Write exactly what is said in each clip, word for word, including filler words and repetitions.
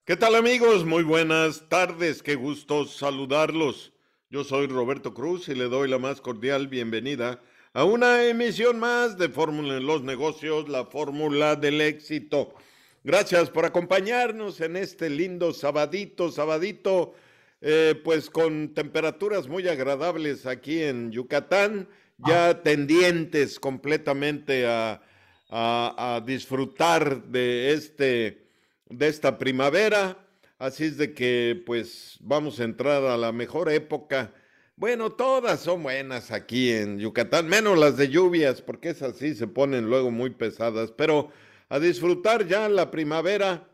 ¿Qué tal amigos? Muy buenas tardes, qué gusto saludarlos. Yo soy Roberto Cruz y le doy la más cordial bienvenida a una emisión más de Fórmula en los Negocios, la fórmula del éxito. Gracias por acompañarnos en este lindo sabadito, sabadito, eh, pues con temperaturas muy agradables aquí en Yucatán, Ah, ya tendientes completamente a, a, a disfrutar de este de esta primavera, así es de que pues vamos a entrar a la mejor época. Bueno, todas son buenas aquí en Yucatán, menos las de lluvias, porque esas sí se ponen luego muy pesadas, pero a disfrutar ya la primavera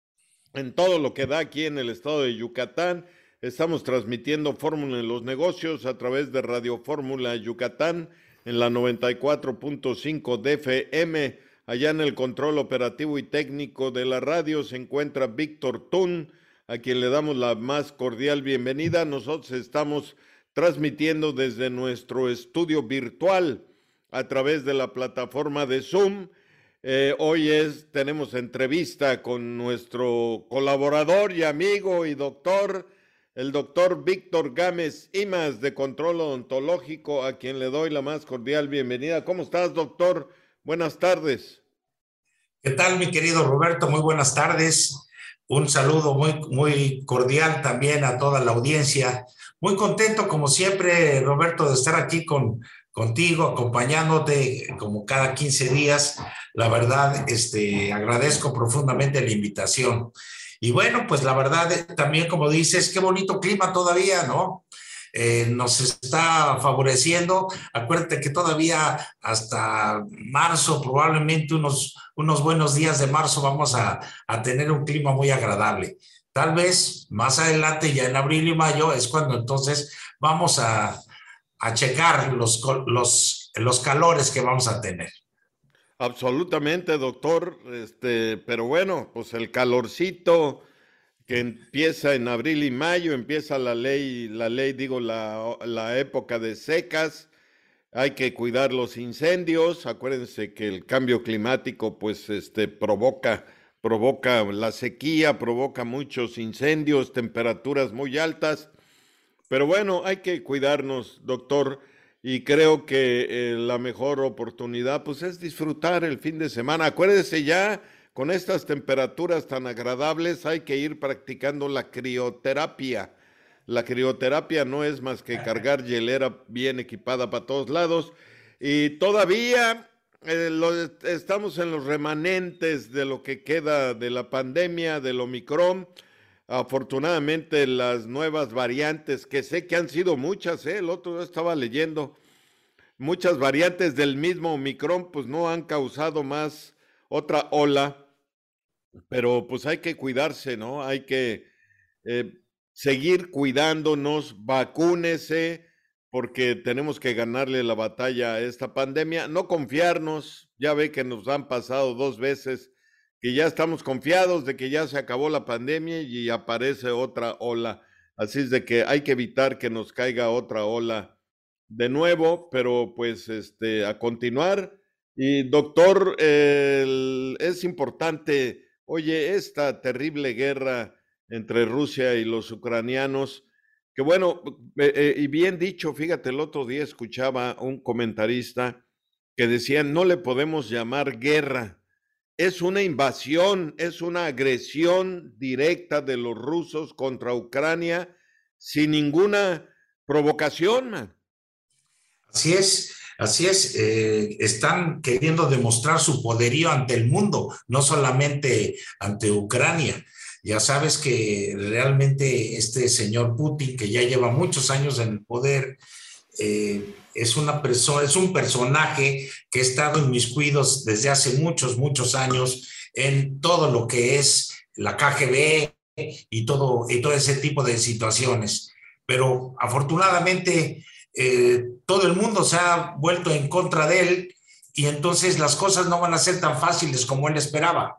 en todo lo que da aquí en el estado de Yucatán. Estamos transmitiendo Fórmula en los Negocios a través de Radio Fórmula Yucatán en la noventa y cuatro punto cinco de F M. Allá en el control operativo y técnico de la radio se encuentra Víctor Tun, a quien le damos la más cordial bienvenida. Nosotros estamos transmitiendo desde nuestro estudio virtual a través de la plataforma de Zoom. Eh, hoy es, tenemos entrevista con nuestro colaborador y amigo y doctor, el doctor Víctor Gámez Imas de Control Odontológico, a quien le doy la más cordial bienvenida. ¿Cómo estás, doctor? Buenas tardes. ¿Qué tal, mi querido Roberto? Muy buenas tardes. Un saludo muy, muy cordial también a toda la audiencia. Muy contento, como siempre, Roberto, de estar aquí con, contigo, acompañándote como cada quince días. La verdad, este, agradezco profundamente la invitación. Y bueno, pues la verdad, eh, también como dices, qué bonito clima todavía, ¿no? Eh, nos está favoreciendo. Acuérdate que todavía hasta marzo, probablemente unos, unos buenos días de marzo, vamos a, a tener un clima muy agradable. Tal vez más adelante, ya en abril y mayo, es cuando entonces vamos a, a checar los, los, los calores que vamos a tener. Absolutamente, doctor. Este, pero bueno, pues el calorcito que empieza en abril y mayo, empieza la ley, la ley, digo, la, la época de secas. Hay que cuidar los incendios. Acuérdense que el cambio climático, pues, este, provoca, provoca la sequía, provoca muchos incendios, temperaturas muy altas. Pero bueno, hay que cuidarnos, doctor. Y creo que eh, la mejor oportunidad, pues, es disfrutar el fin de semana. Acuérdese ya, con estas temperaturas tan agradables, hay que ir practicando la crioterapia. La crioterapia no es más que cargar hielera bien equipada para todos lados. Y todavía eh, lo, estamos en los remanentes de lo que queda de la pandemia, del Omicron. Afortunadamente las nuevas variantes, que sé que han sido muchas, ¿eh? El otro día estaba leyendo, muchas variantes del mismo Omicron, pues no han causado más otra ola, pero pues hay que cuidarse, ¿no? Hay que eh, seguir cuidándonos, vacúnese, porque tenemos que ganarle la batalla a esta pandemia, no confiarnos, ya ve que nos han pasado dos veces, que ya estamos confiados de que ya se acabó la pandemia y aparece otra ola, así es de que hay que evitar que nos caiga otra ola de nuevo, pero pues este, a continuar. Y doctor, el, es importante, oye, esta terrible guerra entre Rusia y los ucranianos, que bueno, eh, eh, y bien dicho, fíjate, el otro día escuchaba un comentarista que decía, no le podemos llamar guerra, es una invasión, es una agresión directa de los rusos contra Ucrania sin ninguna provocación, man. Así es, así es. Eh, están queriendo demostrar su poderío ante el mundo, no solamente ante Ucrania. Ya sabes que realmente este señor Putin, que ya lleva muchos años en el poder, eh, es una persona, es un personaje que ha estado inmiscuido desde hace muchos, muchos años en todo lo que es la K G B y todo, y todo ese tipo de situaciones. Pero afortunadamente eh, todo el mundo se ha vuelto en contra de él y entonces las cosas no van a ser tan fáciles como él esperaba.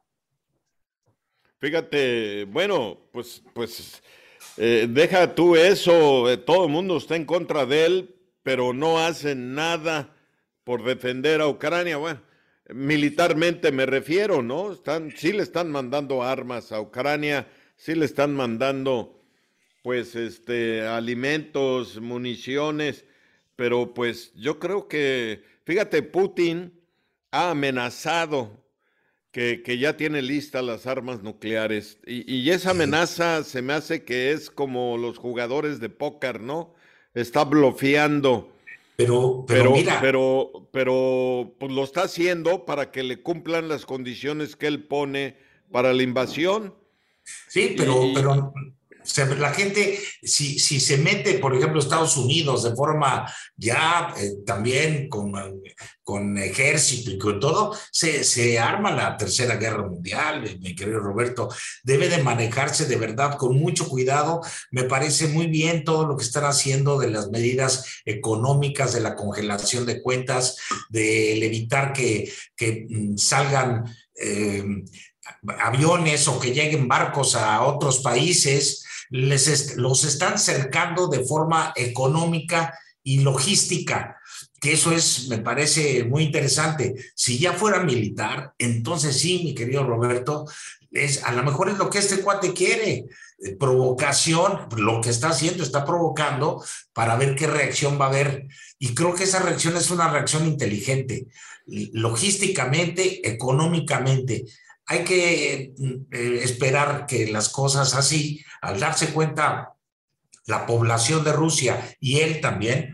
Fíjate, bueno, pues, pues eh, deja tú eso, eh, todo el mundo está en contra de él, pero no hacen nada por defender a Ucrania. Bueno, militarmente me refiero, ¿no? Están, sí le están mandando armas a Ucrania, sí le están mandando pues este alimentos, municiones, pero pues yo creo que, fíjate, Putin ha amenazado que, que ya tiene listas las armas nucleares. Y, y esa Sí, amenaza se me hace que es como los jugadores de póker, ¿no? Está bloqueando, pero, pero pero, mira, pero, pero, pues lo está haciendo para que le cumplan las condiciones que él pone para la invasión. sí, Y, pero, y- y, pero se- la gente, si, si se mete, por ejemplo, Estados Unidos de forma ya eh, también con, eh, con ejército y con todo, se, se arma la Tercera Guerra Mundial, eh, mi querido Roberto. Debe de manejarse de verdad con mucho cuidado. Me parece muy bien todo lo que están haciendo de las medidas económicas, de la congelación de cuentas, de evitar que, que mm, salgan... Eh, aviones o que lleguen barcos a otros países, les est los están cercando de forma económica y logística, que eso es, me parece muy interesante. Si ya fuera militar, entonces sí, mi querido Roberto, es, a lo mejor es lo que este cuate quiere, eh, provocación, lo que está haciendo, está provocando para ver qué reacción va a haber. Y creo que esa reacción es una reacción inteligente, logísticamente, económicamente. Hay que eh, esperar que las cosas así, al darse cuenta la población de Rusia y él también,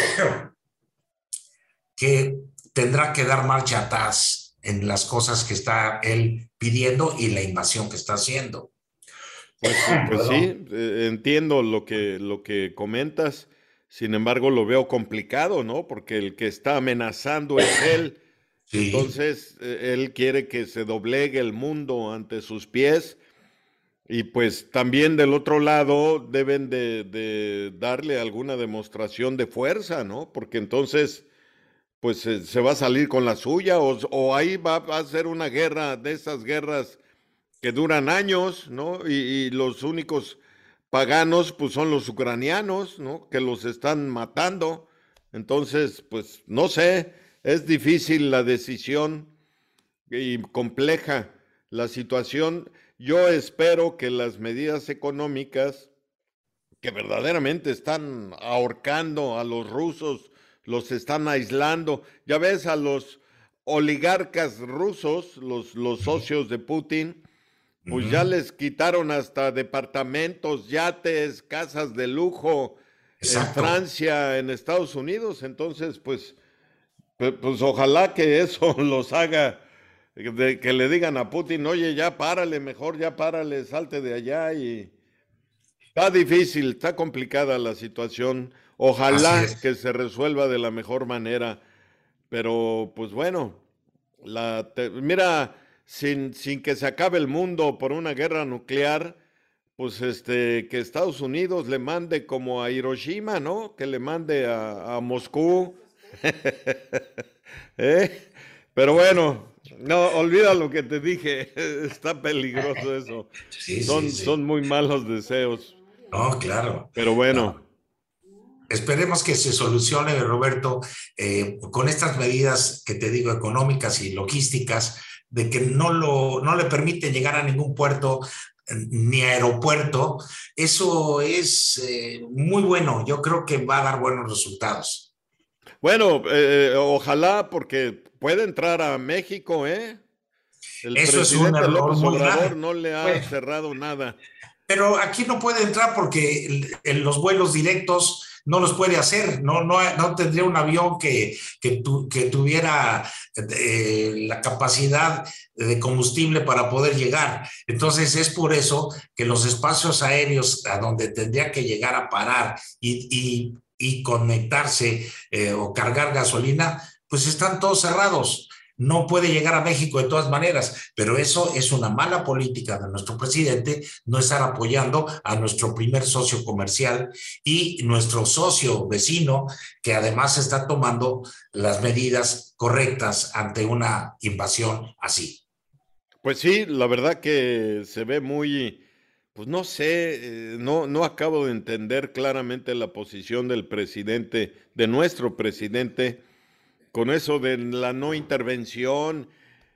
que tendrá que dar marcha atrás en las cosas que está él pidiendo y la invasión que está haciendo. pues, eh, pues Perdón. sí, eh, entiendo lo que, lo que comentas. Sin embargo, lo veo complicado, ¿no? Porque el que está amenazando es él. Sí, Entonces, eh, él quiere que se doblegue el mundo ante sus pies. Y pues también del otro lado deben de, de darle alguna demostración de fuerza, ¿no? Porque entonces, pues eh, se va a salir con la suya o, o ahí va, va a ser una guerra de esas guerras que duran años, ¿no? Y, y los únicos paganos, pues son los ucranianos, ¿no? Que los están matando. Entonces, pues no sé, es difícil la decisión y compleja la situación. Yo espero que las medidas económicas que verdaderamente están ahorcando a los rusos, los están aislando. Ya ves a los oligarcas rusos, los, los sí, socios de Putin, pues ya ujú, les quitaron hasta departamentos, yates, casas de lujo en exacto. Francia, en Estados Unidos. Entonces, pues, pues ojalá que eso los haga, de que le digan a Putin, oye, ya párale, mejor ya párale, salte de allá. Y está difícil, está complicada la situación. Así Ojalá es. que se resuelva de la mejor manera, pero pues bueno, la te- mira, sin, sin que se acabe el mundo por una guerra nuclear, pues este, que Estados Unidos le mande como a Hiroshima, ¿no? Que le mande a, a Moscú. ¿Eh? Pero bueno, no, olvida lo que te dije, está peligroso eso. Sí, sí, Son, sí. son muy malos deseos, No, claro. pero No, bueno. esperemos que se solucione, Roberto, eh, con estas medidas que te digo, económicas y logísticas, de que no, lo, no le permiten llegar a ningún puerto ni aeropuerto. Eso es eh, muy bueno. Yo creo que va a dar buenos resultados. Bueno, eh, ojalá porque puede entrar a México, ¿eh? El Eso es un presidente error López muy Obrador grave. no le ha Bueno, cerrado nada. pero aquí no puede entrar porque el, el, los vuelos directos no los puede hacer, no, no, no tendría un avión que, que, tu, que tuviera eh, la capacidad de combustible para poder llegar. Entonces es por eso que los espacios aéreos a donde tendría que llegar a parar y, y, y conectarse eh, o cargar gasolina, pues están todos cerrados. No puede llegar a México de todas maneras, pero eso es una mala política de nuestro presidente, no estar apoyando a nuestro primer socio comercial y nuestro socio vecino, que además está tomando las medidas correctas ante una invasión así. Pues sí, la verdad que se ve muy, pues no sé, eh, no, no acabo de entender claramente la posición del presidente, de nuestro presidente, con eso de la no intervención.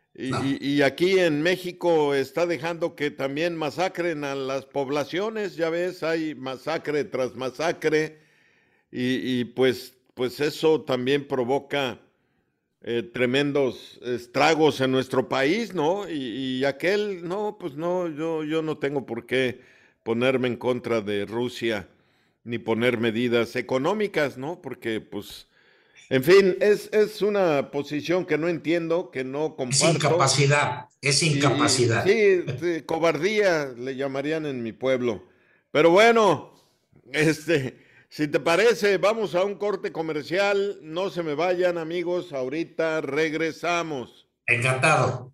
Y, No. y- y aquí en México está dejando que también masacren a las poblaciones, ya ves, hay masacre tras masacre y, y pues, pues eso también provoca eh, tremendos estragos en nuestro país, ¿no? Y, y aquel, no, pues no, yo, yo no tengo por qué ponerme en contra de Rusia ni poner medidas económicas, ¿no? Porque pues, en fin, es, es una posición que no entiendo, que no Es comparto. incapacidad, es Y, y incapacidad. sí, sí, cobardía le llamarían en mi pueblo. Pero bueno, este, si te parece, vamos a un corte comercial. No se me vayan, amigos. Ahorita regresamos. Encantado.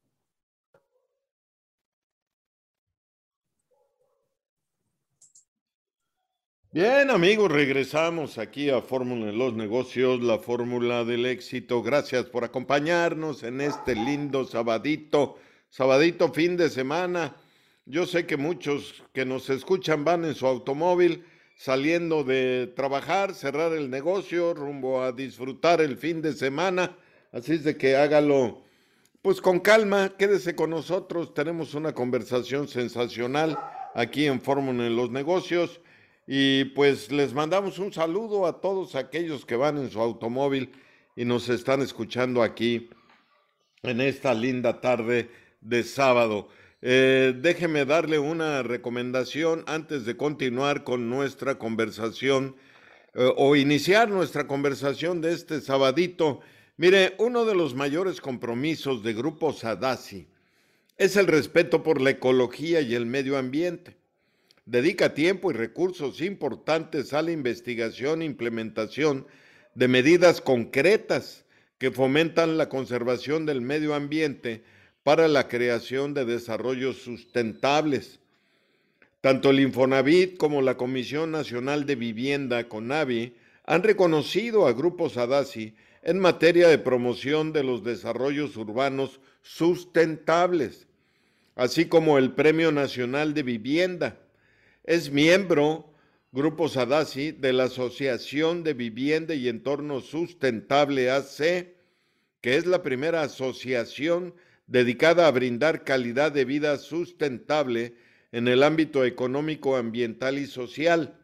Bien, amigos, regresamos aquí a Fórmula de los Negocios, la fórmula del éxito. Gracias por acompañarnos en este lindo sabadito, sabadito fin de semana. Yo sé que muchos que nos escuchan van en su automóvil saliendo de trabajar, cerrar el negocio, rumbo a disfrutar el fin de semana. Así es de que hágalo pues con calma, quédese con nosotros, tenemos una conversación sensacional aquí en Fórmula en los Negocios y pues les mandamos un saludo a todos aquellos que van en su automóvil y nos están escuchando aquí en esta linda tarde de sábado. Eh, déjeme darle una recomendación antes de continuar con nuestra conversación eh, o iniciar nuestra conversación de este sabadito. Mire, uno de los mayores compromisos de Grupo Sadasi es el respeto por la ecología y el medio ambiente. Dedica tiempo y recursos importantes a la investigación e implementación de medidas concretas que fomentan la conservación del medio ambiente para la creación de desarrollos sustentables. Tanto el Infonavit como la Comisión Nacional de Vivienda, CONAVI, han reconocido a Grupo Sadasi en materia de promoción de los desarrollos urbanos sustentables, así como el Premio Nacional de Vivienda. Es miembro, Grupo Sadasi, de la Asociación de Vivienda y Entorno Sustentable A C, que es la primera asociación dedicada a brindar calidad de vida sustentable en el ámbito económico, ambiental y social.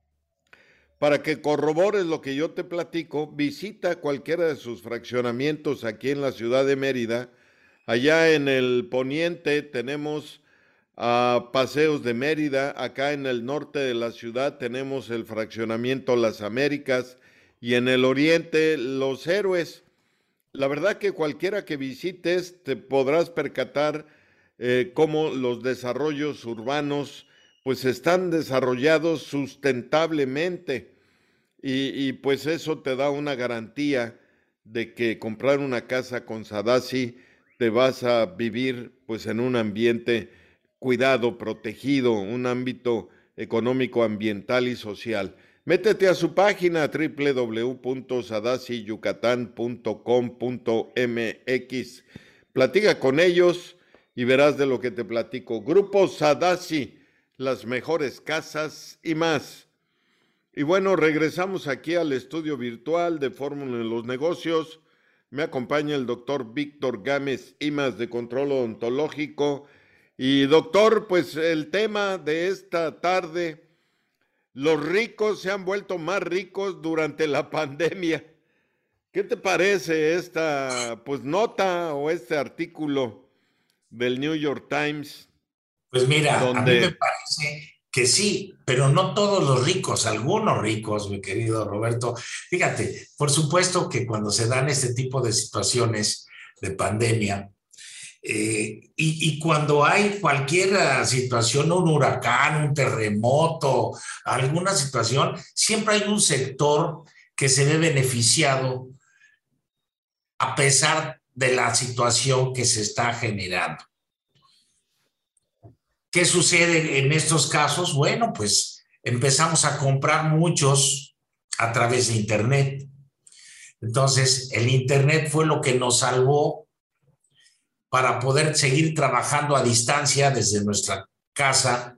Para que corrobores lo que yo te platico, visita cualquiera de sus fraccionamientos aquí en la ciudad de Mérida. Allá en el poniente tenemos a Paseos de Mérida, acá en el norte de la ciudad tenemos el fraccionamiento Las Américas y en el oriente Los Héroes. La verdad que cualquiera que visites te podrás percatar eh, cómo los desarrollos urbanos pues están desarrollados sustentablemente y, y, pues eso te da una garantía de que comprar una casa con Sadasi te vas a vivir pues en un ambiente cuidado, protegido, un ámbito económico, ambiental y social. Métete a su página doble u doble u doble u punto sadasi yucatán punto com punto m x. Platica con ellos y verás de lo que te platico. Grupo Sadasi, las mejores casas y más. Y bueno, regresamos aquí al estudio virtual de Fórmula en los Negocios. Me acompaña el doctor Víctor Gámez Imas de Control Odontológico. Y doctor, pues el tema de esta tarde, los ricos se han vuelto más ricos durante la pandemia. ¿Qué te parece esta pues nota o este artículo del New York Times Pues mira, a mí me donde parece que sí, pero no todos los ricos, algunos ricos, mi querido Roberto. Fíjate, por supuesto que cuando se dan este tipo de situaciones de pandemia, eh, y, y cuando hay cualquier ah, situación, un huracán, un terremoto, alguna situación, siempre hay un sector que se ve beneficiado a pesar de la situación que se está generando. ¿Qué sucede en estos casos? Bueno, pues empezamos a comprar muchos a través de Internet. Entonces, el Internet fue lo que nos salvó para poder seguir trabajando a distancia desde nuestra casa.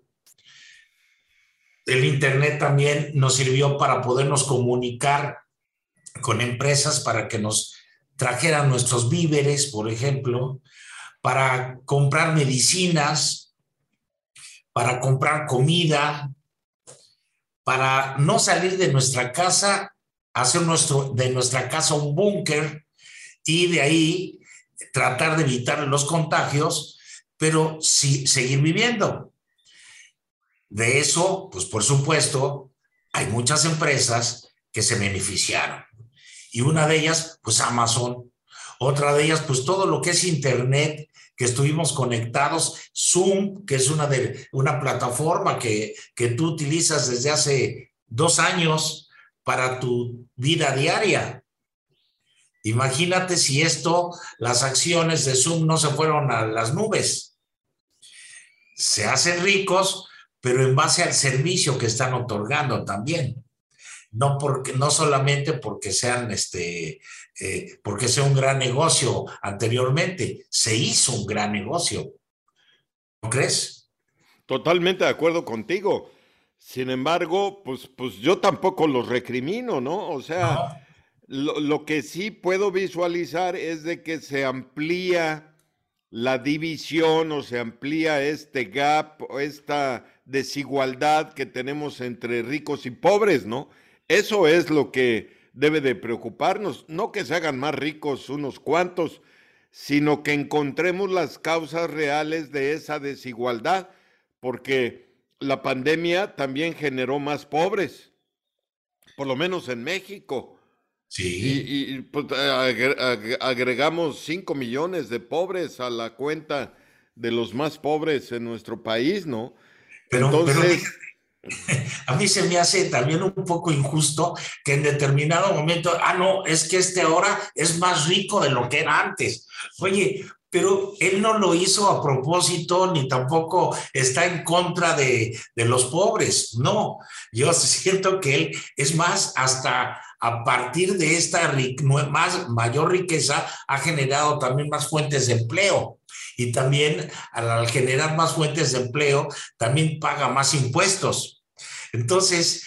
El Internet también nos sirvió para podernos comunicar con empresas para que nos trajeran nuestros víveres, por ejemplo, para comprar medicinas, para comprar comida, para no salir de nuestra casa, hacer nuestro, de nuestra casa un búnker y de ahí tratar de evitar los contagios, pero sí seguir viviendo. De eso, pues por supuesto, hay muchas empresas que se beneficiaron. Y una de ellas, pues Amazon. Otra de ellas, pues todo lo que es Internet, que estuvimos conectados. Zoom, que es una, de, una plataforma que, que tú utilizas desde hace dos años para tu vida diaria. Imagínate si esto, las acciones de Zoom no se fueron a las nubes. Se hacen ricos, pero en base al servicio que están otorgando también. No, porque, no solamente porque sean este, eh, porque sea un gran negocio anteriormente, se hizo un gran negocio, ¿no crees? Totalmente de acuerdo contigo. Sin embargo, pues, pues yo tampoco los recrimino, ¿no? O sea, No, lo, lo que sí puedo visualizar es de que se amplía la división o se amplía este gap o esta desigualdad que tenemos entre ricos y pobres, ¿no? Eso es lo que debe de preocuparnos, no que se hagan más ricos unos cuantos, sino que encontremos las causas reales de esa desigualdad, porque la pandemia también generó más pobres, por lo menos en México. sí, Y, y, pues, agre- agre- agregamos cinco millones de pobres a la cuenta de los más pobres en nuestro país, ¿no? pero, pero Entonces, a mí se me hace también un poco injusto que en determinado momento, ah, no, es que este ahora es más rico de lo que era antes. Oye, pero él no lo hizo a propósito ni tampoco está en contra de, de los pobres. No, yo siento que él es más hasta a partir de esta más, mayor riqueza ha generado también más fuentes de empleo. Y también al generar más fuentes de empleo, también paga más impuestos. Entonces,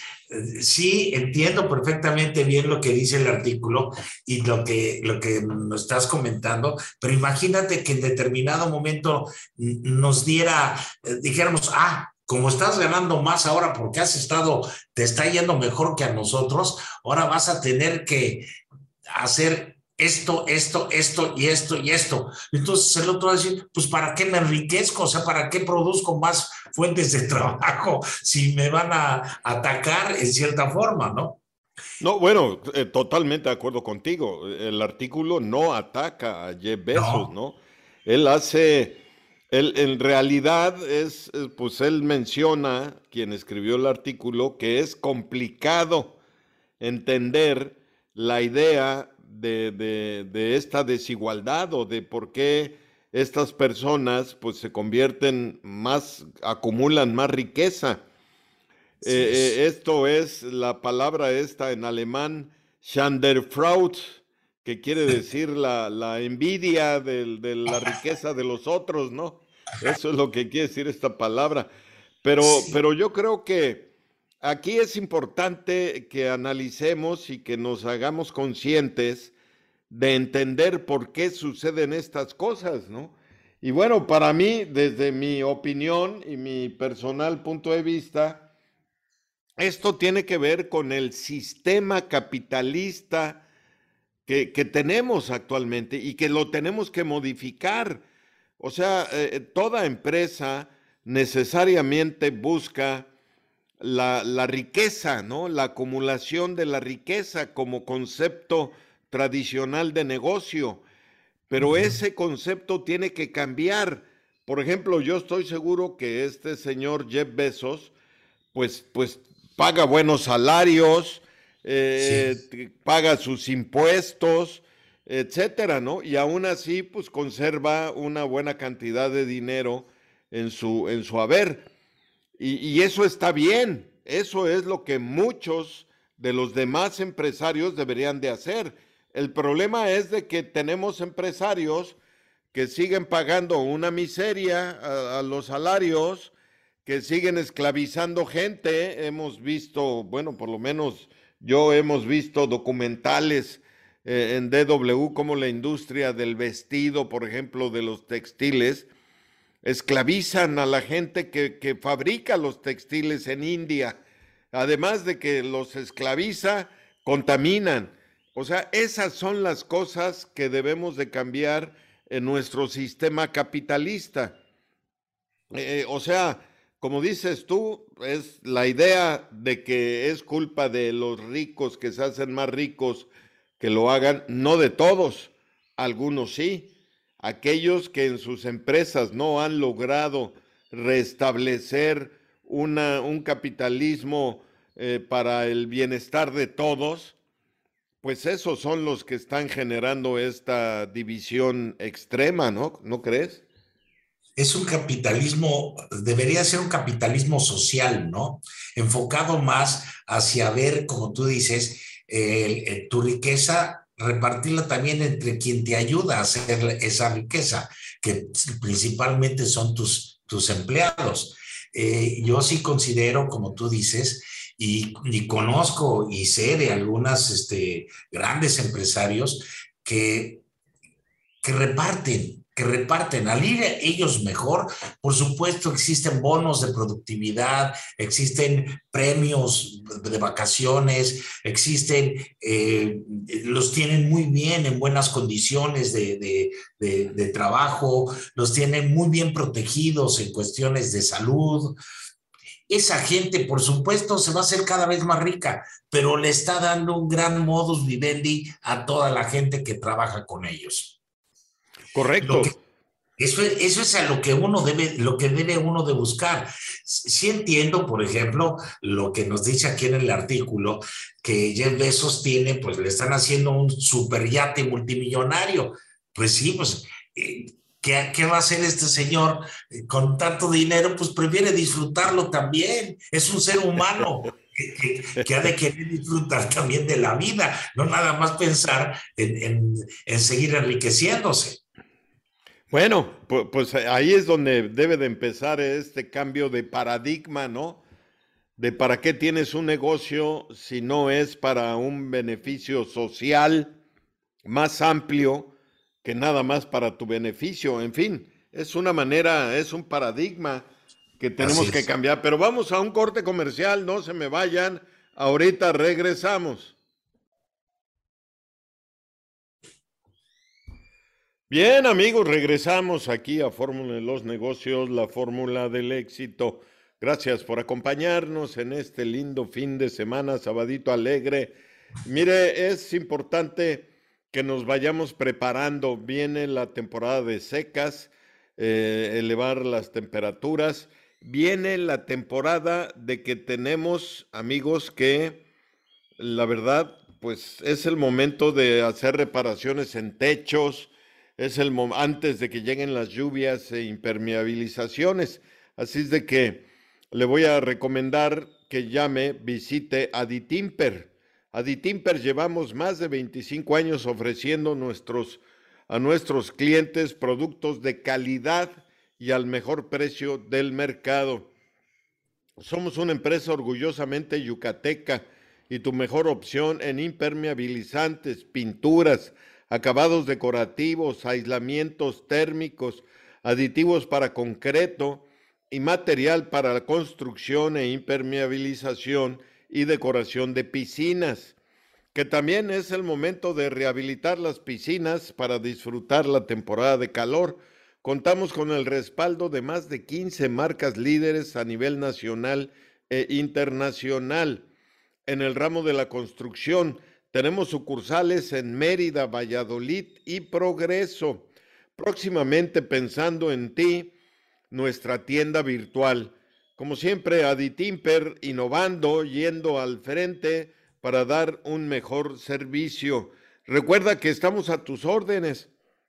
sí, entiendo perfectamente bien lo que dice el artículo y lo que, lo que nos estás comentando, pero imagínate que en determinado momento nos diera, eh, dijéramos, ah, como estás ganando más ahora porque has estado, te está yendo mejor que a nosotros, ahora vas a tener que hacer esto, esto, esto y esto y esto. Entonces el otro va a decir, pues ¿para qué me enriquezco? O sea, ¿para qué produzco más fuentes de trabajo si me van a atacar en cierta forma, ¿no? no, bueno, eh, totalmente de acuerdo contigo. El artículo no ataca a Jeff Bezos, No, ¿no? Él hace, él en realidad es, eh, pues él menciona, quien escribió el artículo, que es complicado entender la idea de, de, de esta desigualdad o de por qué estas personas pues se convierten más, acumulan más riqueza. así Eh, eh, es. esto es la palabra esta en alemán, Schadenfreude, que quiere decir la, la envidia del- de, la riqueza de los otros, ¿no? Eso es lo que quiere decir esta palabra. Pero, Sí, pero yo creo que aquí es importante que analicemos y que nos hagamos conscientes de entender por qué suceden estas cosas, ¿no? Y bueno, para mí, desde mi opinión y mi personal punto de vista, esto tiene que ver con el sistema capitalista que, que tenemos actualmente y que lo tenemos que modificar. O sea, eh, toda empresa necesariamente busca la, la riqueza, ¿no? La acumulación de la riqueza como concepto tradicional de negocio. Pero ujú, ese concepto tiene que cambiar. Por ejemplo, yo estoy seguro que este señor Jeff Bezos pues, pues paga buenos salarios, sí, eh, paga sus impuestos, etcétera, ¿no? Y aún así, pues conserva una buena cantidad de dinero en su, en su haber. Y, y eso está bien, eso es lo que muchos de los demás empresarios deberían de hacer. El problema es de que tenemos empresarios que siguen pagando una miseria a, a los salarios, que siguen esclavizando gente. Hemos visto, bueno, por lo menos yo hemos visto documentales eh, en D W cómo la industria del vestido, por ejemplo, de los textiles, esclavizan a la gente que, que fabrica los textiles en India. Además de que los esclaviza, contaminan. O sea, esas son las cosas que debemos de cambiar en nuestro sistema capitalista. Eh, o sea, como dices tú, es la idea de que es culpa de los ricos que se hacen más ricos que lo hagan, no de todos, algunos sí, aquellos que en sus empresas no han logrado restablecer una, un capitalismo eh, para el bienestar de todos, pues esos son los que están generando esta división extrema, ¿no? ¿No crees? Es un capitalismo, debería ser un capitalismo social, ¿no? Enfocado más hacia ver, como tú dices, eh, eh, tu riqueza, repartirla también entre quien te ayuda a hacer esa riqueza, que principalmente son tus, tus empleados. Eh, yo sí considero, como tú dices, y, y conozco y sé de algunas este, grandes empresarios que que reparten, que reparten. Al ir ellos mejor, por supuesto, existen bonos de productividad, existen premios de vacaciones, existen, eh, los tienen muy bien en buenas condiciones de, de, de, de trabajo, los tienen muy bien protegidos en cuestiones de salud. Esa gente, por supuesto, se va a hacer cada vez más rica, pero le está dando un gran modus vivendi a toda la gente que trabaja con ellos. Lo que Correcto. eso, es- eso es a lo que uno debe, lo que debe uno de buscar. Sí entiendo, por ejemplo, lo que nos dice aquí en el artículo, que Jeff Bezos tiene, pues le están haciendo un superyate multimillonario. Pues sí, pues, eh, ¿qué, qué va a hacer este señor eh, con tanto dinero? Pues prefiere disfrutarlo también. Es un ser humano que, que- que ha de querer disfrutar también de la vida, no nada más pensar en, en en seguir enriqueciéndose. Bueno, pu- pues ahí es donde debe de empezar este cambio de paradigma, ¿no? De para qué tienes un negocio si no es para un beneficio social más amplio que nada más para tu beneficio. En fin, es una manera, es un paradigma que Así tenemos que es. cambiar. Pero vamos a un corte comercial, no se me vayan. Ahorita regresamos. Bien, amigos, regresamos aquí a Fórmula de los Negocios, la fórmula del éxito. Gracias por acompañarnos en este lindo fin de semana, sabadito alegre. Mire, es importante que nos vayamos preparando. Viene la temporada de secas, eh, elevar las temperaturas. Viene la temporada de que tenemos, amigos, que la verdad, pues es el momento de hacer reparaciones en techos, es el mo- antes de que lleguen las lluvias e impermeabilizaciones. Así es de que le voy a recomendar que llame, visite Aditimper. Aditimper llevamos más de veinticinco años ofreciendo nuestros, a nuestros clientes productos de calidad y al mejor precio del mercado. Somos una empresa orgullosamente yucateca y tu mejor opción en impermeabilizantes, pinturas, acabados decorativos, aislamientos térmicos, aditivos para concreto y material para la construcción e impermeabilización y decoración de piscinas, que también es el momento de rehabilitar las piscinas para disfrutar la temporada de calor. Contamos con el respaldo de más de quince marcas líderes a nivel nacional e internacional. En el ramo de la construcción, tenemos sucursales en Mérida, Valladolid y Progreso. Próximamente, pensando en ti, nuestra tienda virtual. Como siempre, Aditimper innovando, yendo al frente para dar un mejor servicio. Recuerda que estamos a tus órdenes.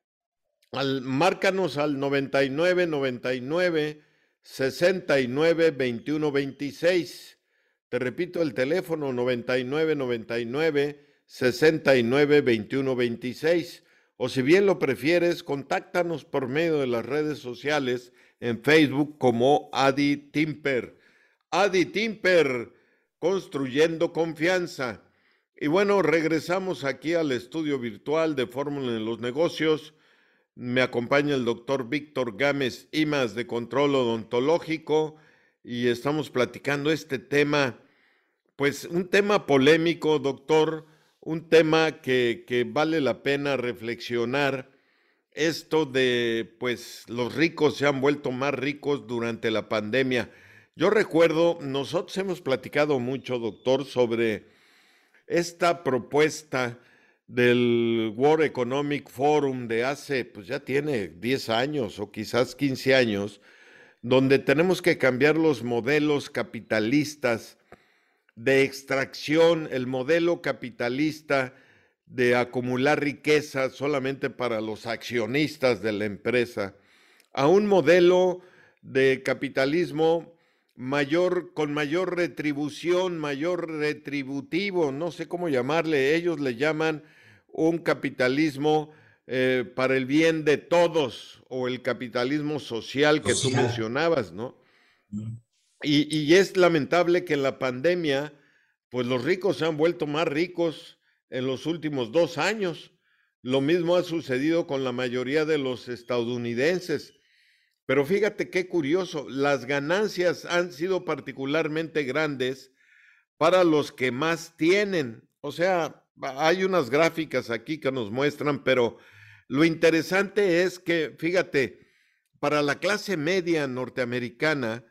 Al, márcanos al noventa y nueve, noventa y nueve, sesenta y nueve, veintiuno, veintiséis. Te repito el teléfono noventa y nueve, noventa y nueve, sesenta y nueve, veintiuno, veintiséis. O si bien lo prefieres, contáctanos por medio de las redes sociales en Facebook como Adi Timper. Adi Timper, construyendo confianza. Y bueno, regresamos aquí al estudio virtual de Fórmula en los Negocios. Me acompaña el doctor Víctor Gámez Imas de Control Odontológico y estamos platicando este tema, pues un tema polémico, doctor, un tema que, que vale la pena reflexionar. Esto de, pues, los ricos se han vuelto más ricos durante la pandemia. Yo recuerdo, nosotros hemos platicado mucho, doctor, sobre esta propuesta del World Economic Forum de hace, pues ya tiene diez años o quizás quince años, donde tenemos que cambiar los modelos capitalistas de extracción, el modelo capitalista de acumular riqueza solamente para los accionistas de la empresa, a un modelo de capitalismo mayor, con mayor retribución, mayor retributivo, no sé cómo llamarle, ellos le llaman un capitalismo eh, para el bien de todos, o el capitalismo social que tú Social. mencionabas, ¿no? Mm. Y, y es lamentable que en la pandemia, pues los ricos se han vuelto más ricos en los últimos dos años. Lo mismo ha sucedido con la mayoría de los estadounidenses. Pero fíjate qué curioso, las ganancias han sido particularmente grandes para los que más tienen. O sea, hay unas gráficas aquí que nos muestran, pero lo interesante es que, fíjate, para la clase media norteamericana,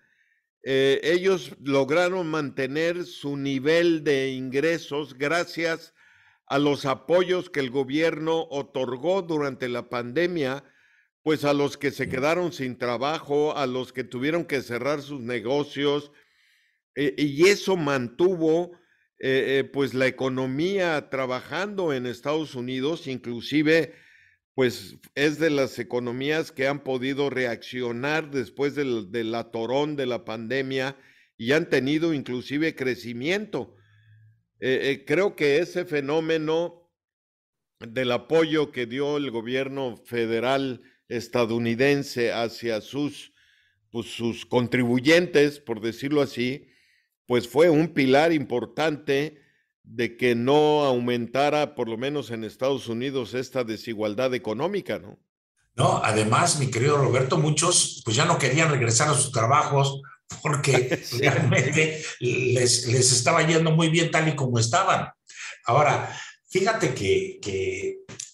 eh, ellos lograron mantener su nivel de ingresos gracias a los apoyos que el gobierno otorgó durante la pandemia, pues a los que se quedaron sin trabajo, a los que tuvieron que cerrar sus negocios, eh, y eso mantuvo eh, eh, pues la economía trabajando en Estados Unidos, inclusive pues es de las economías que han podido reaccionar después del, del atorón de la pandemia y han tenido inclusive crecimiento. Eh, eh, creo que ese fenómeno del apoyo que dio el gobierno federal estadounidense hacia sus, pues, sus contribuyentes, por decirlo así, pues fue un pilar importante de que no aumentara, por lo menos en Estados Unidos, esta desigualdad económica, ¿no? No, además, mi querido Roberto, muchos pues ya no querían regresar a sus trabajos porque Sí. realmente les, les estaba yendo muy bien tal y como estaban. Ahora, fíjate que, que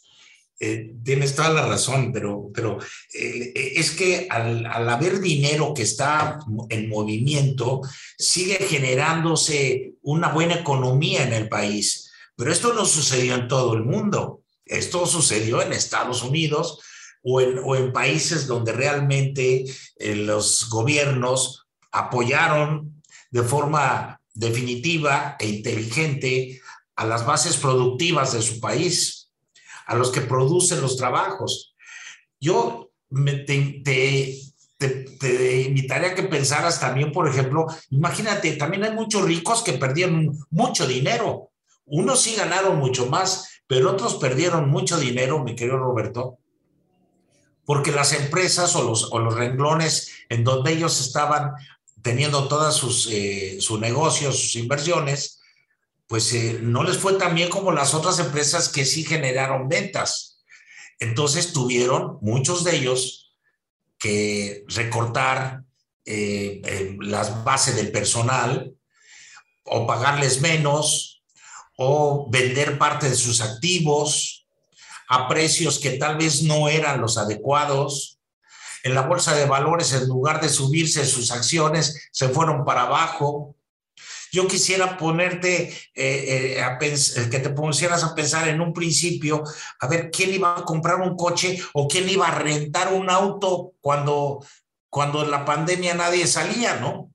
eh, tienes toda la razón, pero, pero eh, es que al, al haber dinero que está en movimiento, sigue generándose una buena economía en el país. Pero esto no sucedió en todo el mundo. Esto sucedió en Estados Unidos o en, o en países donde realmente eh, los gobiernos apoyaron de forma definitiva e inteligente a las bases productivas de su país, a los que producen los trabajos. Yo me, te, te, te, te invitaría a que pensaras también, por ejemplo, imagínate, también hay muchos ricos que perdieron mucho dinero. Unos sí ganaron mucho más, pero otros perdieron mucho dinero, mi querido Roberto, porque las empresas o los, o los renglones en donde ellos estaban teniendo todas sus, eh, sus negocios, sus inversiones, pues eh, no les fue tan bien como las otras empresas que sí generaron ventas. Entonces tuvieron muchos de ellos que recortar eh, eh, las bases del personal o pagarles menos o vender parte de sus activos a precios que tal vez no eran los adecuados. En la bolsa de valores, en lugar de subirse sus acciones, se fueron para abajo. Yo quisiera ponerte, eh, eh, a pens- que te pusieras a pensar en un principio, a ver quién iba a comprar un coche o quién iba a rentar un auto cuando, cuando en la pandemia nadie salía, ¿no?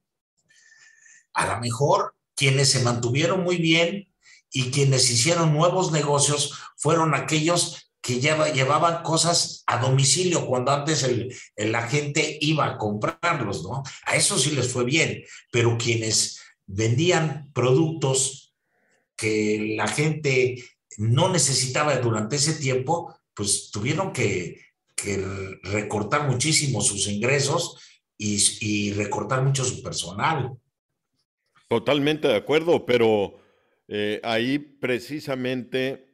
A lo mejor quienes se mantuvieron muy bien y quienes hicieron nuevos negocios fueron aquellos que lleva, llevaban cosas a domicilio cuando antes el, el, la gente iba a comprarlos, ¿no? A eso sí les fue bien, pero quienes vendían productos que la gente no necesitaba durante ese tiempo, pues tuvieron que, que recortar muchísimo sus ingresos y, y recortar mucho su personal. Totalmente de acuerdo, pero eh, ahí precisamente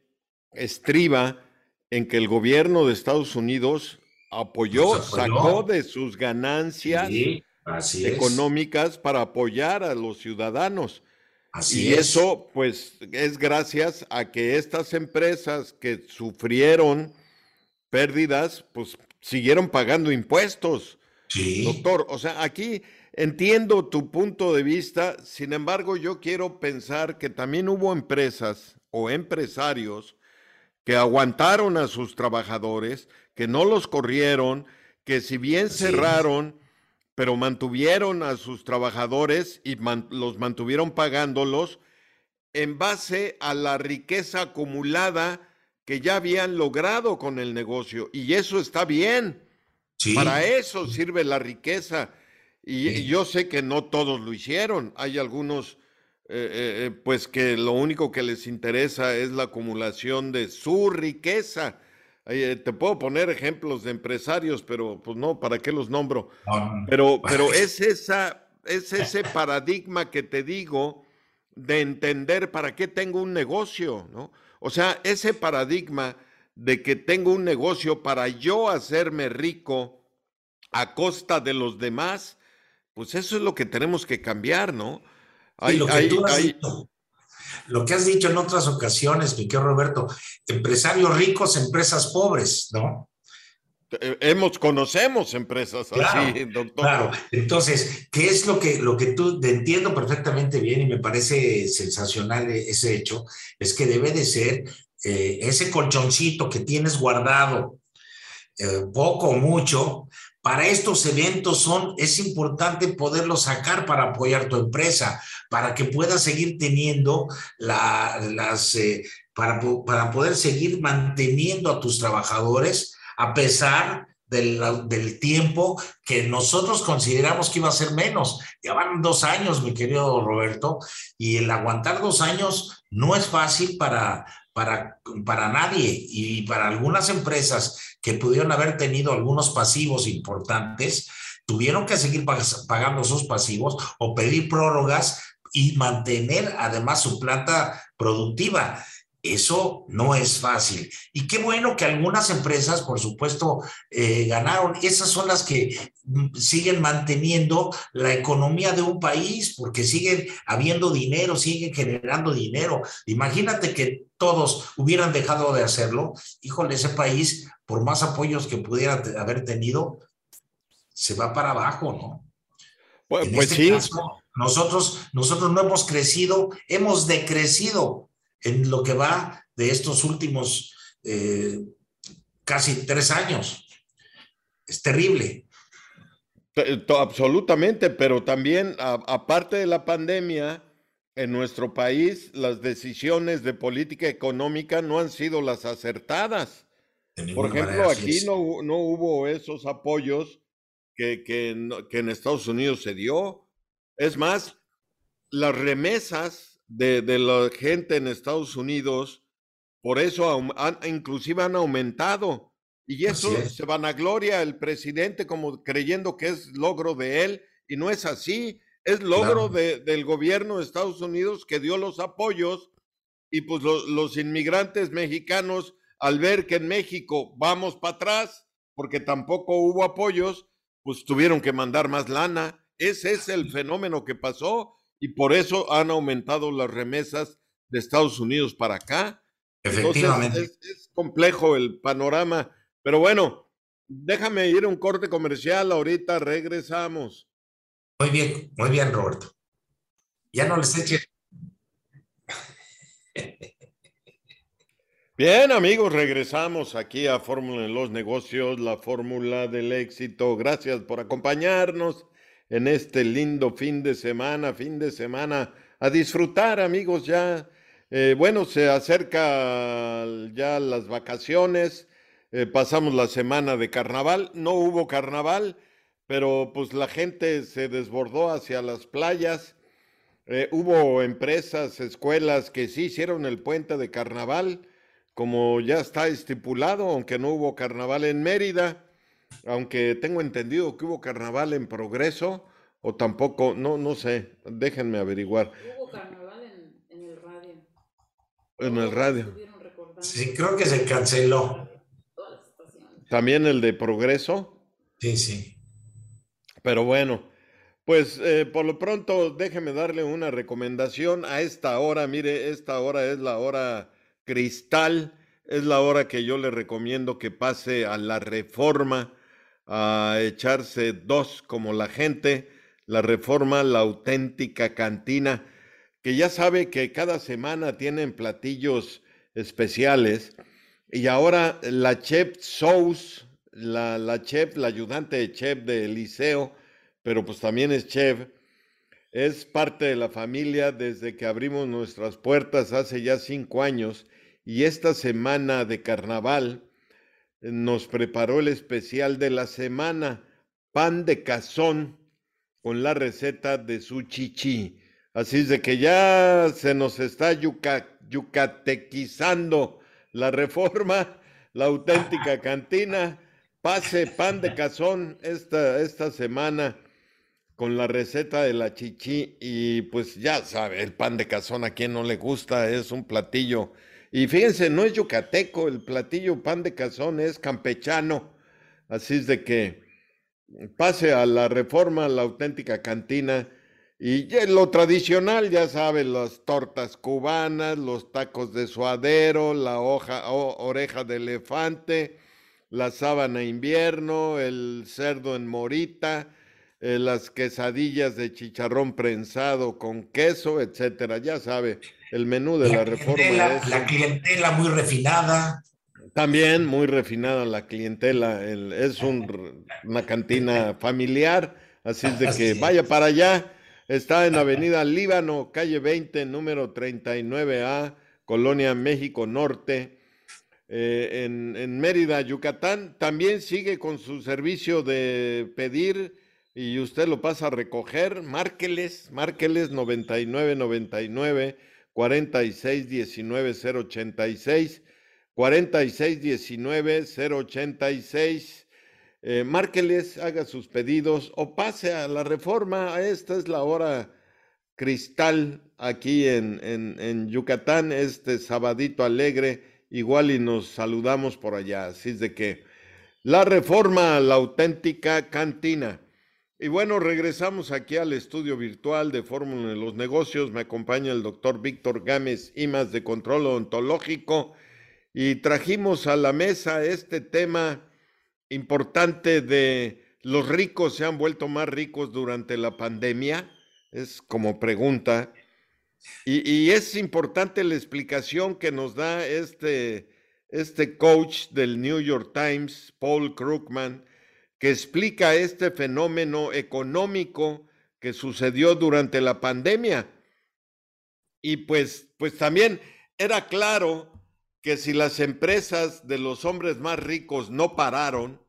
estriba en que el gobierno de Estados Unidos Nos apoyó, sacó apoyó. de sus ganancias Sí, así es. económicas para apoyar a los ciudadanos. Así Y es. eso, pues, es gracias a que estas empresas que sufrieron pérdidas, pues, siguieron pagando impuestos, Sí, doctor. O sea, aquí entiendo tu punto de vista, sin embargo, yo quiero pensar que también hubo empresas o empresarios que aguantaron a sus trabajadores, que no los corrieron, que si bien así es. cerraron, pero mantuvieron a sus trabajadores y man- los mantuvieron pagándolos en base a la riqueza acumulada que ya habían logrado con el negocio. Y eso está bien. Para Sí, eso sirve la riqueza. Y, y sí. yo sé que no todos lo hicieron. Hay algunos, eh, eh, eh, pues que lo único que les interesa es la acumulación de su riqueza. Eh, te puedo poner ejemplos de empresarios, pero pues no, ¿para qué los nombro? No, Pero, pero es esa, es ese paradigma que te digo de entender para qué tengo un negocio, ¿no? O sea, ese paradigma de que tengo un negocio para yo hacerme rico a costa de los demás, pues eso es lo que tenemos que cambiar, ¿no? sí, Hay, lo que hay, tú has hay, dicho, lo que has dicho en otras ocasiones, mi querido Roberto, empresarios ricos, empresas pobres, ¿no? eh, hemos, conocemos empresas así, Claro, doctor. claro. Entonces, ¿qué es lo que, lo que tú te entiendo perfectamente bien y me parece sensacional ese hecho? Es que debe de ser eh, ese colchoncito que tienes guardado, eh, poco o mucho, para estos eventos son, es importante poderlo sacar para apoyar tu empresa, para que puedas seguir teniendo la, las, eh, para, para poder seguir manteniendo a tus trabajadores a pesar del, del tiempo que nosotros consideramos que iba a ser menos. Ya van dos años, mi querido Roberto, y el aguantar dos años no es fácil para, para, para nadie y para algunas empresas que pudieron haber tenido algunos pasivos importantes, tuvieron que seguir pagando sus pasivos o pedir prórrogas y mantener además su planta productiva. Eso no es fácil. Y qué bueno que algunas empresas, por supuesto, eh, ganaron. Esas son las que siguen manteniendo la economía de un país, porque siguen habiendo dinero, siguen generando dinero. Imagínate que todos hubieran dejado de hacerlo. Híjole, ese país, por más apoyos que pudiera haber tenido, se va para abajo, ¿no? Pues, En pues este sí, caso, nosotros, nosotros no hemos crecido, hemos decrecido en lo que va de estos últimos eh, casi tres años. Es terrible. Te- to- absolutamente, pero también, a- aparte de la pandemia, en nuestro país las decisiones de política económica no han sido las acertadas. De Por ninguna manera, ejemplo, así aquí es. no, hu- no hubo esos apoyos que, que, no- que en Estados Unidos se dio. Es más, las remesas de, de la gente en Estados Unidos, por eso aum- han- inclusive han aumentado. Y Así eso es. se vanagloria el presidente como creyendo que es logro de él, y no es así. Es logro Claro. de- del gobierno de Estados Unidos que dio los apoyos, y pues lo- los inmigrantes mexicanos, al ver que en México vamos para atrás, porque tampoco hubo apoyos, pues tuvieron que mandar más lana. Ese es el fenómeno que pasó, y por eso han aumentado las remesas de Estados Unidos para acá. Entonces, Efectivamente. es, es complejo el panorama, pero bueno, déjame ir a un corte comercial, ahorita regresamos. Muy bien, muy bien, Roberto. Ya no les eche. Bien, amigos, regresamos aquí a Fórmula en los Negocios, la fórmula del éxito. Gracias por acompañarnos en este lindo fin de semana, fin de semana a disfrutar, amigos, ya. Eh, bueno, se acerca ya las vacaciones, eh, pasamos la semana de carnaval, no hubo carnaval, pero pues la gente se desbordó hacia las playas. Eh, hubo empresas, escuelas que sí hicieron el puente de carnaval, como ya está estipulado, aunque no hubo carnaval en Mérida, aunque tengo entendido que hubo carnaval en Progreso, o tampoco, no, no sé, déjenme averiguar. Hubo carnaval en, en el radio. en el radio. Sí, creo que se canceló. También el de Progreso. Sí, sí. Pero bueno, pues eh, por lo pronto déjeme darle una recomendación a esta hora. Mire, esta hora es la hora cristal, es la hora que yo le recomiendo que pase a la Reforma, a echarse dos como la gente, la Reforma, la auténtica cantina, que ya sabe que cada semana tienen platillos especiales. Y ahora la chef Sous, la, la chef, la ayudante de chef de Eliseo, pero pues también es chef, es parte de la familia desde que abrimos nuestras puertas hace ya cinco años y esta semana de carnaval eh, nos preparó el especial de la semana, pan de cazón con la receta de su chichi. Así es de que ya se nos está yuca, yucatequizando la Reforma, la auténtica cantina. Pase pan de cazón esta, esta semana con la receta de la chichi y pues ya sabe, el pan de cazón a quien no le gusta, es un platillo. Y fíjense, no es yucateco, el platillo pan de cazón es campechano. Así es de que pase a la Reforma, la auténtica cantina. Y ya lo tradicional, ya saben, las tortas cubanas, los tacos de suadero, la hoja, o, oreja de elefante, la sábana invierno, el cerdo en morita, eh, las quesadillas de chicharrón prensado con queso, etcétera. Ya sabe, el menú de La la Reforma clientela, es la un... clientela muy refinada. También muy refinada la clientela, el- es un- una cantina familiar, así es de que Así vaya es. para allá. Está en Avenida Líbano, calle veinte, número treinta y nueve A, Colonia México Norte, eh, en, en Mérida, Yucatán. También sigue con su servicio de pedir y usted lo pasa a recoger. Márqueles, márqueles noventa y nueve noventa y nueve cuarenta y seis diecinueve cero ochenta y seis cuarenta y seis diecinueve cero ochenta y seis. Eh, márqueles, haga sus pedidos o pase a la Reforma. Esta es la hora cristal aquí en, en, en Yucatán, este sabadito alegre, igual y nos saludamos por allá. Así es de que la Reforma, la auténtica cantina. Y bueno, regresamos aquí al estudio virtual de Fórmula de los Negocios. Me acompaña el doctor Víctor Gámez Imas de Control Odontológico y trajimos a la mesa este tema importante de los ricos se han vuelto más ricos durante la pandemia, es como pregunta, y, y es importante la explicación que nos da este, este coach del New York Times, Paul Krugman, que explica este fenómeno económico que sucedió durante la pandemia. Y pues, pues también era claro que si las empresas de los hombres más ricos no pararon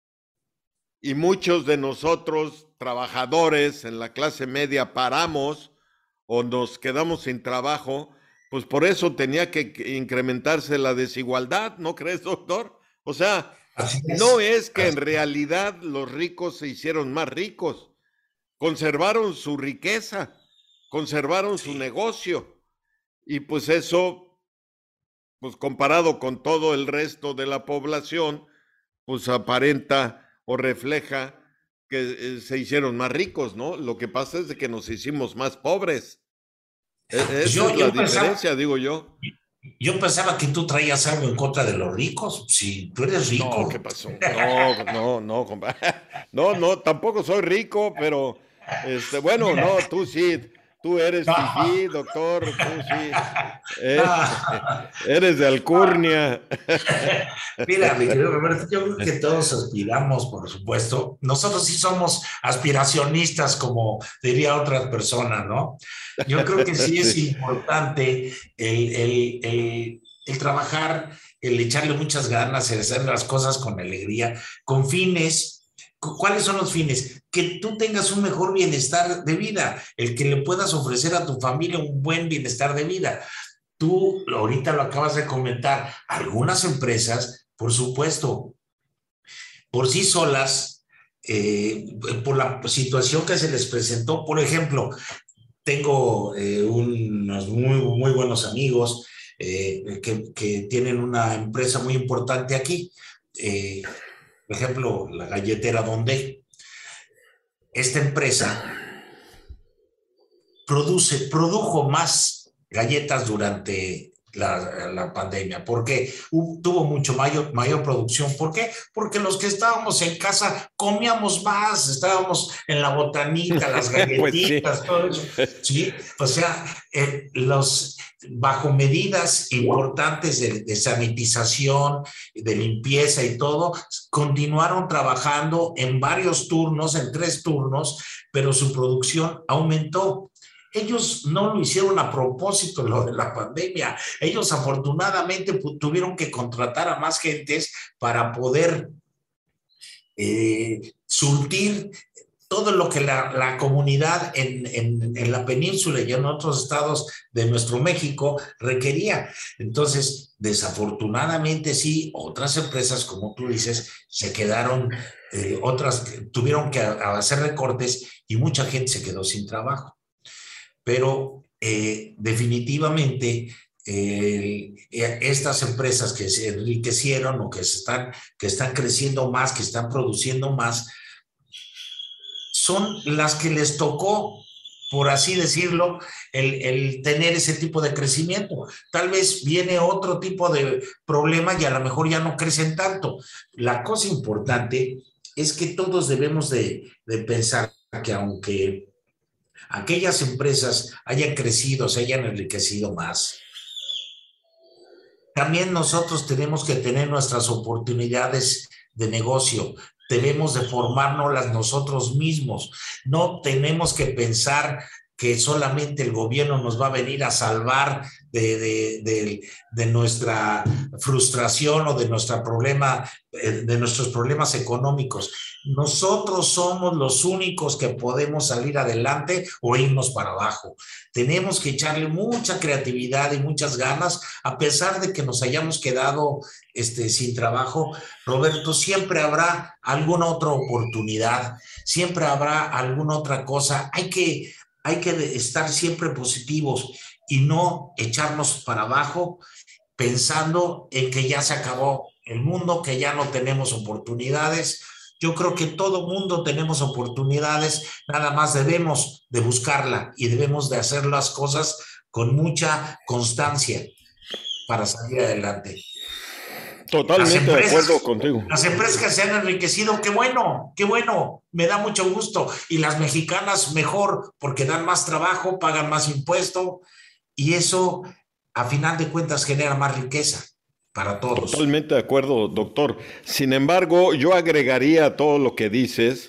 y muchos de nosotros, trabajadores en la clase media, paramos o nos quedamos sin trabajo, pues por eso tenía que incrementarse la desigualdad, ¿no crees, doctor? O sea, Así no es. es que en Así- realidad los ricos se hicieron más ricos, conservaron su riqueza, conservaron su Sí. negocio y pues eso, pues comparado con todo el resto de la población, pues aparenta o refleja que eh, se hicieron más ricos, ¿no? Lo que pasa es de que nos hicimos más pobres. E- Pues esa yo, es la yo pensaba, diferencia, digo yo. yo pensaba que tú traías algo en contra de los ricos. Si tú eres No, ¿qué rico. pasó? No, no, no, compa. No, no, tampoco soy rico, pero, este, bueno, Mira, no, tú sí, tú eres no, fifí, doctor, tú sí, no. eh, eres de Alcurnia. Mira, mi querido Roberto, yo creo que todos aspiramos, por supuesto. Nosotros sí somos aspiracionistas, como diría otras personas, ¿no? Yo creo que sí es Sí, importante el, el, el, el trabajar, el echarle muchas ganas, el hacer las cosas con alegría, con fines. ¿Cuáles son los fines? Que tú tengas un mejor bienestar de vida, el que le puedas ofrecer a tu familia un buen bienestar de vida. Tú ahorita lo acabas de comentar, algunas empresas, por supuesto, por sí solas, eh, por la situación que se les presentó, por ejemplo, tengo eh, unos muy, muy buenos amigos eh, que, que tienen una empresa muy importante aquí. Eh, por ejemplo, la galletera Donde. Esta empresa produce, produjo más galletas durante la, la pandemia, porque tuvo mucho mayor, mayor producción. ¿Por qué? Porque los que estábamos en casa comíamos más, estábamos en la botanita, las Pues sí. galletitas, todo eso, ¿sí? O sea, eh, los, bajo medidas importantes de, de sanitización, de limpieza y todo, continuaron trabajando en varios turnos, en tres turnos, pero su producción aumentó. Ellos no lo hicieron a propósito, lo de la pandemia. Ellos afortunadamente tuvieron que contratar a más gentes para poder eh, surtir todo lo que la, la comunidad en, en, en la península y en otros estados de nuestro México requería. Entonces, desafortunadamente sí, otras empresas, como tú dices, se quedaron, eh, otras tuvieron que hacer recortes y mucha gente se quedó sin trabajo. Pero eh, definitivamente eh, estas empresas que se enriquecieron o que, se están, que están creciendo más, que están produciendo más, son las que les tocó, por así decirlo, el, el tener ese tipo de crecimiento. Tal vez viene otro tipo de problema y a lo mejor ya no crecen tanto. La cosa importante es que todos debemos de, de pensar que aunque aquellas empresas hayan crecido, se hayan enriquecido más, también nosotros tenemos que tener nuestras oportunidades de negocio. Debemos de formárnoslas nosotros mismos. No tenemos que pensar que solamente el gobierno nos va a venir a salvar de, de, de, de nuestra frustración o de, nuestra problema, de nuestros problemas económicos. Nosotros somos los únicos que podemos salir adelante o irnos para abajo. Tenemos que echarle mucha creatividad y muchas ganas, a pesar de que nos hayamos quedado este, sin trabajo. Roberto, siempre habrá alguna otra oportunidad, siempre habrá alguna otra cosa. Hay que, hay que estar siempre positivos y no echarnos para abajo pensando en que ya se acabó el mundo, que ya no tenemos oportunidades. Yo creo que todo mundo tenemos oportunidades, nada más debemos de buscarla y debemos de hacer las cosas con mucha constancia para salir adelante. Las Totalmente de acuerdo empresas, contigo. las empresas que se han enriquecido, qué bueno, qué bueno, me da mucho gusto. Y las mexicanas mejor, porque dan más trabajo, pagan más impuesto y eso, a final de cuentas, genera más riqueza para todos. Totalmente de acuerdo, doctor. Sin embargo, yo agregaría a todo lo que dices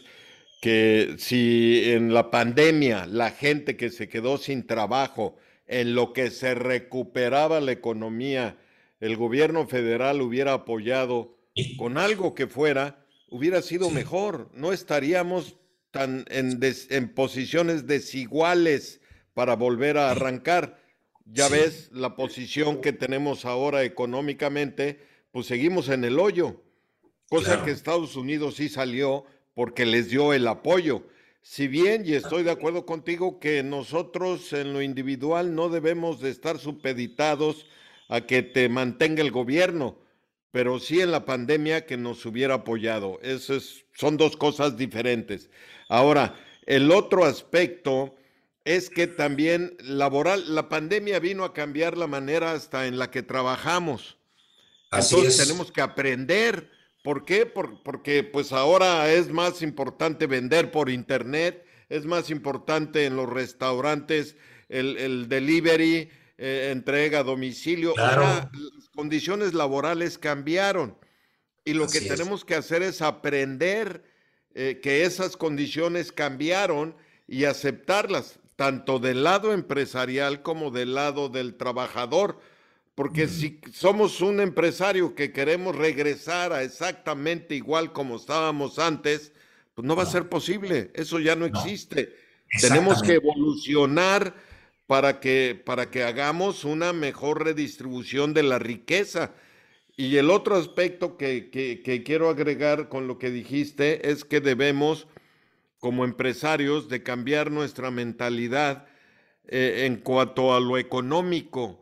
que si en la pandemia la gente que se quedó sin trabajo, en lo que se recuperaba la economía, el gobierno federal hubiera apoyado Sí, con algo que fuera, hubiera sido sí, mejor. No estaríamos tan en, des- en posiciones desiguales para volver a arrancar. Ya sí, ves la posición que tenemos ahora económicamente, pues seguimos en el hoyo, cosa que claro. Estados Unidos sí salió porque les dio el apoyo. Si bien, y estoy de acuerdo contigo, que nosotros en lo individual no debemos de estar supeditados a que te mantenga el gobierno, pero sí en la pandemia que nos hubiera apoyado. Eso es, son dos cosas diferentes. Ahora, el otro aspecto es que también laboral, la pandemia vino a cambiar la manera hasta en la que trabajamos. Así Entonces es. tenemos que aprender. ¿Por qué? Por- porque pues ahora es más importante vender por internet, es más importante en los restaurantes el, el delivery, eh, entrega a domicilio. O sea, Claro, las condiciones laborales cambiaron y lo que así es. tenemos que hacer es aprender eh, que esas condiciones cambiaron y aceptarlas, tanto del lado empresarial como del lado del trabajador. Porque Mm, si somos un empresario que queremos regresar a exactamente igual como estábamos antes, pues no va a no, ser posible. Eso ya no no, existe. Tenemos que exactamente. evolucionar para que, para que hagamos una mejor redistribución de la riqueza. Y el otro aspecto que, que, que quiero agregar con lo que dijiste es que debemos, como empresarios, de cambiar nuestra mentalidad eh, en cuanto a lo económico.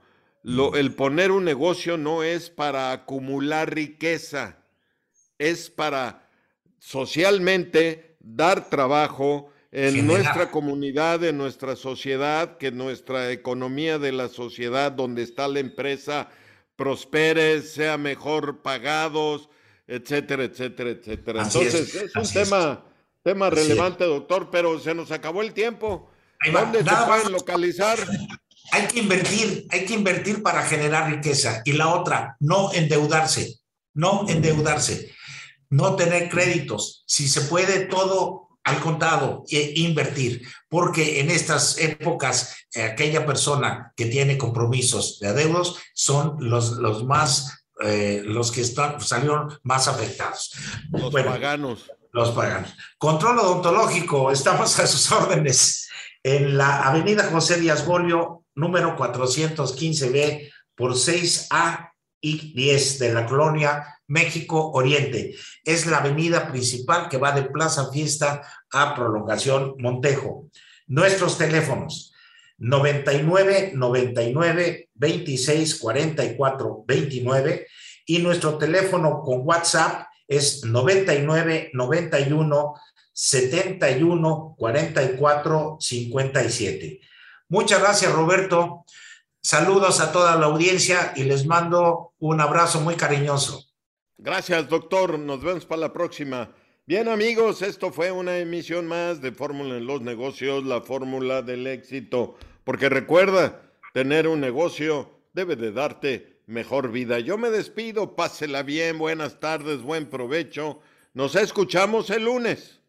lo, el poner un negocio no es para acumular riqueza, es para socialmente dar trabajo en nuestra Generar. comunidad, en nuestra sociedad, que nuestra economía de la sociedad donde está la empresa prospere, sea mejor pagados, etcétera, etcétera, etcétera. Así Entonces, es, es un así es, tema, tema así es. relevante, doctor, pero se nos acabó el tiempo. Ahí va. ¿Dónde se Nada más pueden localizar? hay que invertir, hay que invertir para generar riqueza. Y la otra, no endeudarse, no endeudarse, no tener créditos. Si se puede, todo al contado, e invertir, porque en estas épocas, eh, aquella persona que tiene compromisos de adeudos son los, los más, eh, los que están, salieron más afectados. Los Bueno, paganos. los paganos. Control odontológico, estamos a sus órdenes en la avenida José Díaz Bolio, número cuatrocientos quince B, por seis A y diez de la colonia México Oriente. Es la avenida principal que va de Plaza Fiesta a Prolongación Montejo. Nuestros teléfonos: noventa y nueve, noventa y nueve, veintiséis, cuarenta y cuatro, veintinueve, y nuestro teléfono con WhatsApp es noventa y nueve, noventa y uno, setenta y uno, cuarenta y cuatro, cincuenta y siete. Muchas gracias, Roberto. Saludos a toda la audiencia y les mando un abrazo muy cariñoso. Gracias, doctor. Nos vemos para la próxima. Bien, amigos, esto fue una emisión más de Fórmula en los Negocios, la fórmula del éxito. Porque recuerda, tener un negocio debe de darte mejor vida. Yo me despido, pásela bien, buenas tardes, buen provecho. Nos escuchamos el lunes.